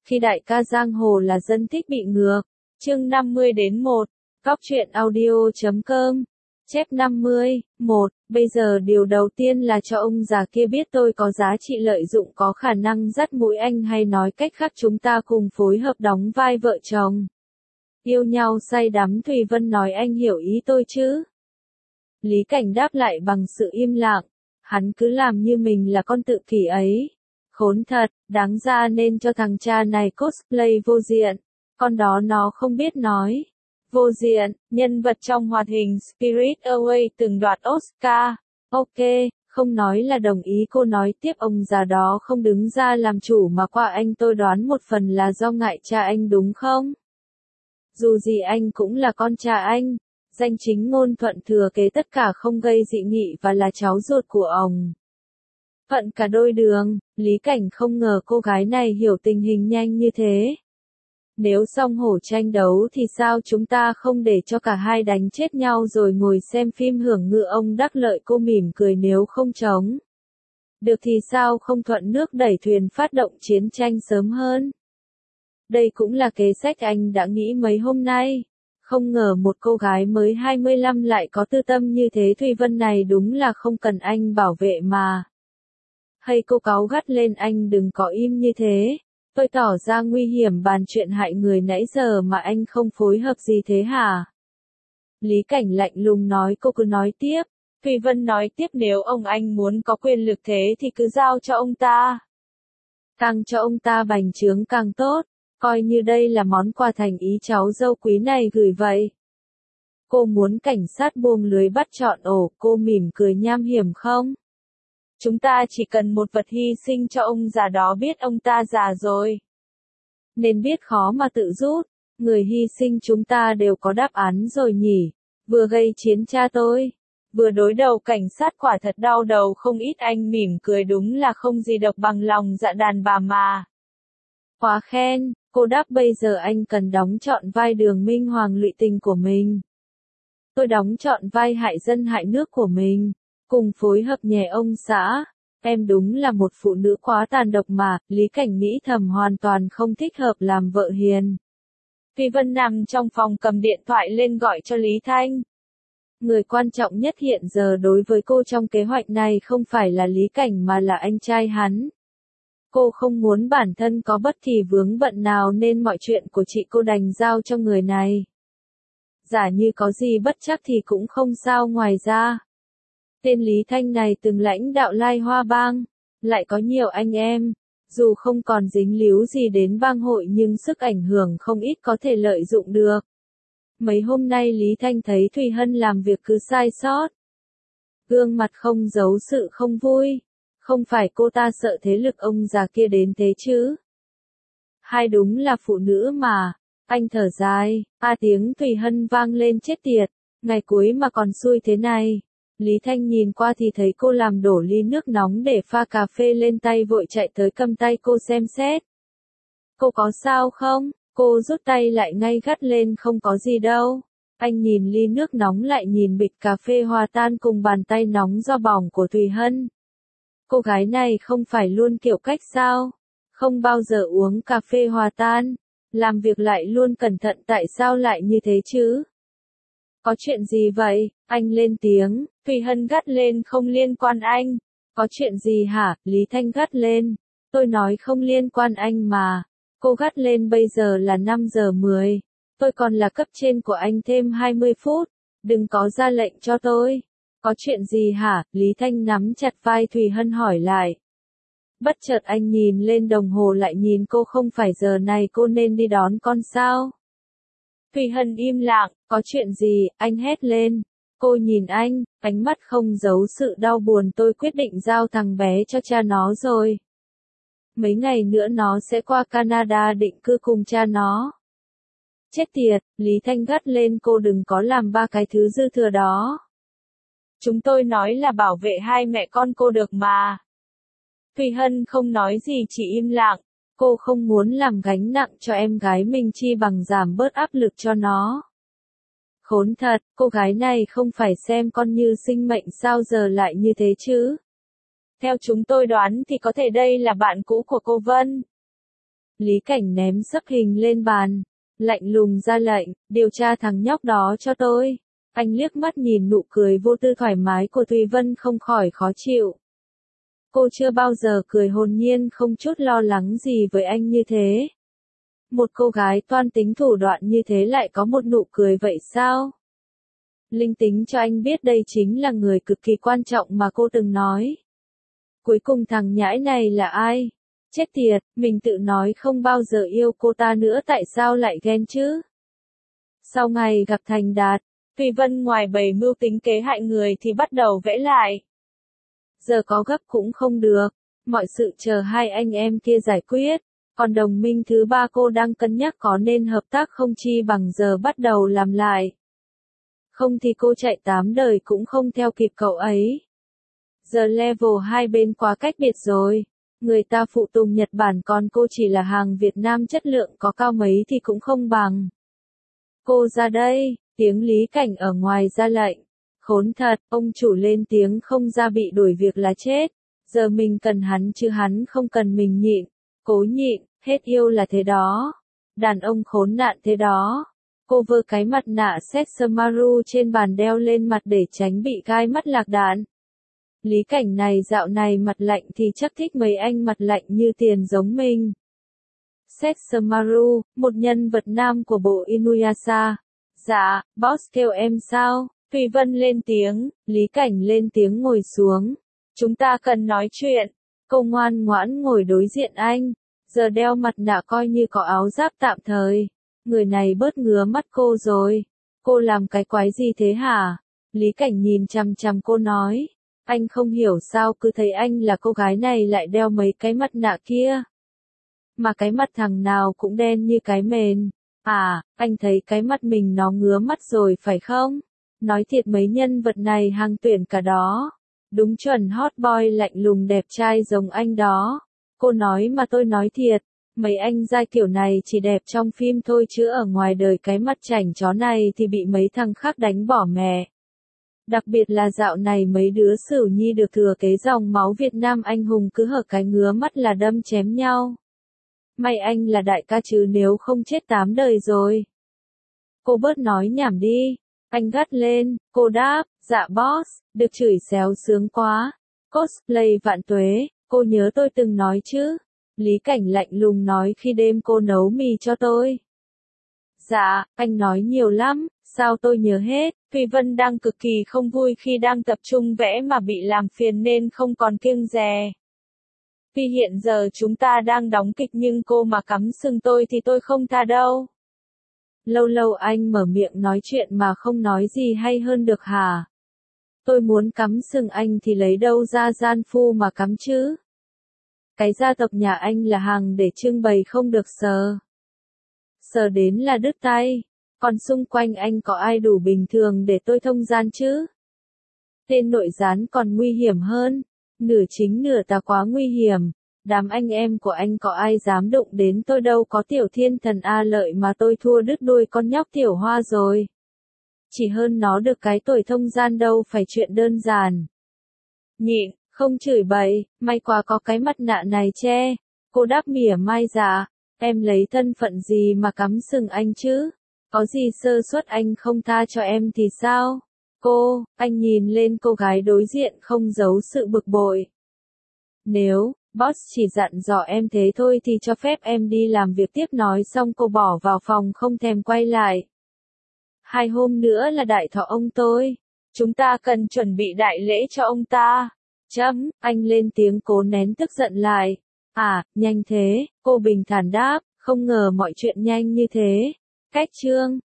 Khi đại ca giang hồ là dân thích bị ngược. Chương 50-1. Góc truyện audio.com. Chép 50. 1. Bây giờ điều đầu tiên là cho ông già kia biết tôi có giá trị lợi dụng, có khả năng dắt mũi anh, hay nói cách khác chúng ta cùng phối hợp đóng vai vợ chồng. Yêu nhau say đắm. Thùy Vân nói, anh hiểu ý tôi chứ? Lý Cảnh đáp lại bằng sự im lặng. Hắn cứ làm như mình là con tự kỷ ấy. Khốn thật, đáng ra nên cho thằng cha này cosplay vô diện. Con đó nó không biết nói. Vô diện, nhân vật trong hoạt hình Spirit Away từng đoạt Oscar. Ok, không nói là đồng ý. Cô nói tiếp, ông già đó không đứng ra làm chủ mà qua anh, tôi đoán một phần là do ngại cha anh đúng không? Dù gì anh cũng là con cha anh. Danh chính ngôn thuận thừa kế tất cả, không gây dị nghị, và là cháu ruột của ông. Phận cả đôi đường. Lý Cảnh không ngờ cô gái này hiểu tình hình nhanh như thế. Nếu song hổ tranh đấu thì sao chúng ta không để cho cả hai đánh chết nhau rồi ngồi xem phim hưởng ngự ông đắc lợi? Cô mỉm cười, nếu không chống được thì sao không thuận nước đẩy thuyền, phát động chiến tranh sớm hơn? Đây cũng là kế sách anh đã nghĩ mấy hôm nay. Không ngờ một cô gái mới 25 lại có tư tâm như thế. Thùy Vân này đúng là không cần anh bảo vệ mà. Hay cô cáu gắt lên, anh đừng có im như thế. Tôi tỏ ra nguy hiểm bàn chuyện hại người nãy giờ mà anh không phối hợp gì thế hả? Lý Cảnh lạnh lùng nói. Cô cứ nói tiếp. Thùy Vân nói tiếp, nếu ông anh muốn có quyền lực thế thì cứ giao cho ông ta. Càng cho ông ta bành trướng càng tốt. Coi như đây là món quà thành ý cháu dâu quý này gửi vậy. Cô muốn cảnh sát buông lưới bắt trọn ổ. Cô mỉm cười, nham hiểm không? Chúng ta chỉ cần một vật hy sinh cho ông già đó biết ông ta già rồi. Nên biết khó mà tự rút. Người hy sinh chúng ta đều có đáp án rồi nhỉ. Vừa gây chiến cha tôi, vừa đối đầu cảnh sát, quả thật đau đầu không ít. Anh mỉm cười, đúng là không gì độc bằng lòng dạ đàn bà mà. Quá khen. Cô đáp, bây giờ anh cần đóng trọn vai Đường Minh Hoàng lụy tình của mình. Tôi đóng trọn vai hại dân hại nước của mình. Cùng phối hợp nhé ông xã. Em đúng là một phụ nữ quá tàn độc mà. Lý Cảnh nghĩ thầm, hoàn toàn không thích hợp làm vợ hiền. Thùy Vân nằm trong phòng cầm điện thoại lên gọi cho Lý Thanh. Người quan trọng nhất hiện giờ đối với cô trong kế hoạch này không phải là Lý Cảnh mà là anh trai hắn. Cô không muốn bản thân có bất kỳ vướng bận nào nên mọi chuyện của chị cô đành giao cho người này. Giả như có gì bất trắc thì cũng không sao. Ngoài ra, tên Lý Thanh này từng lãnh đạo Lai Hoa Bang, lại có nhiều anh em. Dù không còn dính líu gì đến bang hội nhưng sức ảnh hưởng không ít có thể lợi dụng được. Mấy hôm nay Lý Thanh thấy Thùy Hân làm việc cứ sai sót. Gương mặt không giấu sự không vui. Không phải cô ta sợ thế lực ông già kia đến thế chứ? Hai đúng là phụ nữ mà. Anh thở dài. Tiếng Thùy Hân vang lên, chết tiệt. Ngày cuối mà còn xui thế này. Lý Thanh nhìn qua thì thấy cô làm đổ ly nước nóng để pha cà phê lên tay, vội chạy tới cầm tay cô xem xét. Cô có sao không? Cô rút tay lại ngay, gắt lên, không có gì đâu. Anh nhìn ly nước nóng, lại nhìn bịch cà phê hòa tan cùng bàn tay nóng do bỏng của Thùy Hân. Cô gái này không phải luôn kiểu cách sao? Không bao giờ uống cà phê hòa tan. Làm việc lại luôn cẩn thận, tại sao lại như thế chứ? Có chuyện gì vậy? Anh lên tiếng. Thùy Hân gắt lên, không liên quan anh. Có chuyện gì hả? Lý Thanh gắt lên. Tôi nói không liên quan anh mà. Cô gắt lên, bây giờ là 5 giờ 10. Tôi còn là cấp trên của anh, thêm 20 phút. Đừng có ra lệnh cho tôi. Có chuyện gì hả? Lý Thanh nắm chặt vai Thùy Hân hỏi lại. Bất chợt anh nhìn lên đồng hồ, lại nhìn cô, không phải giờ này cô nên đi đón con sao? Thùy Hân im lặng. Có chuyện gì? Anh hét lên. Cô nhìn anh, ánh mắt không giấu sự đau buồn. Tôi quyết định giao thằng bé cho cha nó rồi. Mấy ngày nữa nó sẽ qua Canada định cư cùng cha nó. Chết tiệt, Lý Thanh gắt lên, cô đừng có làm ba cái thứ dư thừa đó. Chúng tôi nói là bảo vệ hai mẹ con cô được mà. Thùy Hân không nói gì, chỉ im lặng. Cô không muốn làm gánh nặng cho em gái mình, chi bằng giảm bớt áp lực cho nó. Khốn thật, cô gái này không phải xem con như sinh mệnh sao giờ lại như thế chứ? Theo chúng tôi đoán thì có thể đây là bạn cũ của cô Vân. Lý Cảnh ném sấp hình lên bàn, lạnh lùng ra lệnh, điều tra thằng nhóc đó cho tôi. Anh liếc mắt nhìn nụ cười vô tư thoải mái của Thùy Vân không khỏi khó chịu. Cô chưa bao giờ cười hồn nhiên không chút lo lắng gì với anh như thế. Một cô gái toan tính thủ đoạn như thế lại có một nụ cười vậy sao? Linh tính cho anh biết đây chính là người cực kỳ quan trọng mà cô từng nói. Cuối cùng thằng nhãi này là ai? Chết tiệt, mình tự nói không bao giờ yêu cô ta nữa tại sao lại ghen chứ? Sau ngày gặp Thành Đạt, Thùy Vân ngoài bày mưu tính kế hại người thì bắt đầu vẽ lại. Giờ có gấp cũng không được, mọi sự chờ hai anh em kia giải quyết, còn đồng minh thứ ba cô đang cân nhắc có nên hợp tác không chi bằng giờ bắt đầu làm lại. Không thì cô chạy 8 đời cũng không theo kịp cậu ấy. Giờ level hai bên quá cách biệt rồi, người ta phụ tùng Nhật Bản còn cô chỉ là hàng Việt Nam chất lượng có cao mấy thì cũng không bằng. Cô ra đây, tiếng Lý Cảnh ở ngoài ra lệnh. Khốn thật, ông chủ lên tiếng không ra bị đuổi việc là chết. Giờ mình cần hắn chứ hắn không cần mình nhịn. Cố nhịn, hết yêu là thế đó. Đàn ông khốn nạn thế đó. Cô vơ cái mặt nạ Setsamaru trên bàn đeo lên mặt để tránh bị gai mắt lạc đạn. Lý Cảnh này dạo này mặt lạnh thì chắc thích mấy anh mặt lạnh như tiền giống mình. Setsamaru, một nhân vật nam của bộ Inuyasha. Dạ, boss kêu em sao? Thùy Vân lên tiếng, Lý Cảnh lên tiếng ngồi xuống. Chúng ta cần nói chuyện. Cô ngoan ngoãn ngồi đối diện anh. Giờ đeo mặt nạ coi như có áo giáp tạm thời. Người này bớt ngứa mắt cô rồi. Cô làm cái quái gì thế hả? Lý Cảnh nhìn chằm chằm cô nói. Anh không hiểu sao cứ thấy anh là cô gái này lại đeo mấy cái mặt nạ kia. Mà cái mặt thằng nào cũng đen như cái mền. À, anh thấy cái mặt mình nó ngứa mắt rồi phải không? Nói thiệt mấy nhân vật này hàng tuyển cả đó. Đúng chuẩn hot boy lạnh lùng đẹp trai giống anh đó. Cô nói mà tôi nói thiệt. Mấy anh giai kiểu này chỉ đẹp trong phim thôi chứ ở ngoài đời cái mặt chảnh chó này thì bị mấy thằng khác đánh bỏ mẹ. Đặc biệt là dạo này mấy đứa Sửu Nhi được thừa kế dòng máu Việt Nam anh hùng cứ hở cái ngứa mắt là đâm chém nhau. May anh là đại ca chứ nếu không chết 8 đời rồi. Cô bớt nói nhảm đi. Anh gắt lên, cô đáp, dạ boss, được chửi xéo sướng quá. Cosplay vạn tuế, cô nhớ tôi từng nói chứ. Lý Cảnh lạnh lùng nói khi đêm cô nấu mì cho tôi. Dạ, anh nói nhiều lắm, sao tôi nhớ hết. Thùy Vân đang cực kỳ không vui khi đang tập trung vẽ mà bị làm phiền nên không còn kiêng dè. Vì hiện giờ chúng ta đang đóng kịch nhưng cô mà cắm sừng tôi thì tôi không tha đâu. Lâu lâu anh mở miệng nói chuyện mà không nói gì hay hơn được hả? Tôi muốn cắm sừng anh thì lấy đâu ra gian phu mà cắm chứ? Cái gia tộc nhà anh là hàng để trưng bày không được sờ. Sờ đến là đứt tay. Còn xung quanh anh có ai đủ bình thường để tôi thông gian chứ? Tên nội gián còn nguy hiểm hơn. Nửa chính nửa tà quá nguy hiểm. Đám anh em của anh có ai dám đụng đến tôi đâu có tiểu thiên thần A Lợi mà tôi thua đứt đuôi con nhóc tiểu hoa rồi. Chỉ hơn nó được cái tuổi thông gian đâu phải chuyện đơn giản. Nhịn, không chửi bậy, may quá có cái mặt nạ này che. Cô đáp mỉa mai dạ, em lấy thân phận gì mà cắm sừng anh chứ? Có gì sơ suất anh không tha cho em thì sao? Anh nhìn lên cô gái đối diện không giấu sự bực bội. Nếu, boss chỉ dặn dò em thế thôi thì cho phép em đi làm việc tiếp nói xong cô bỏ vào phòng không thèm quay lại. 2 hôm nữa là đại thọ ông tôi. Chúng ta cần chuẩn bị đại lễ cho ông ta. Anh lên tiếng cố nén tức giận lại. À, nhanh thế, cô bình thản đáp, không ngờ mọi chuyện nhanh như thế. Cách chương.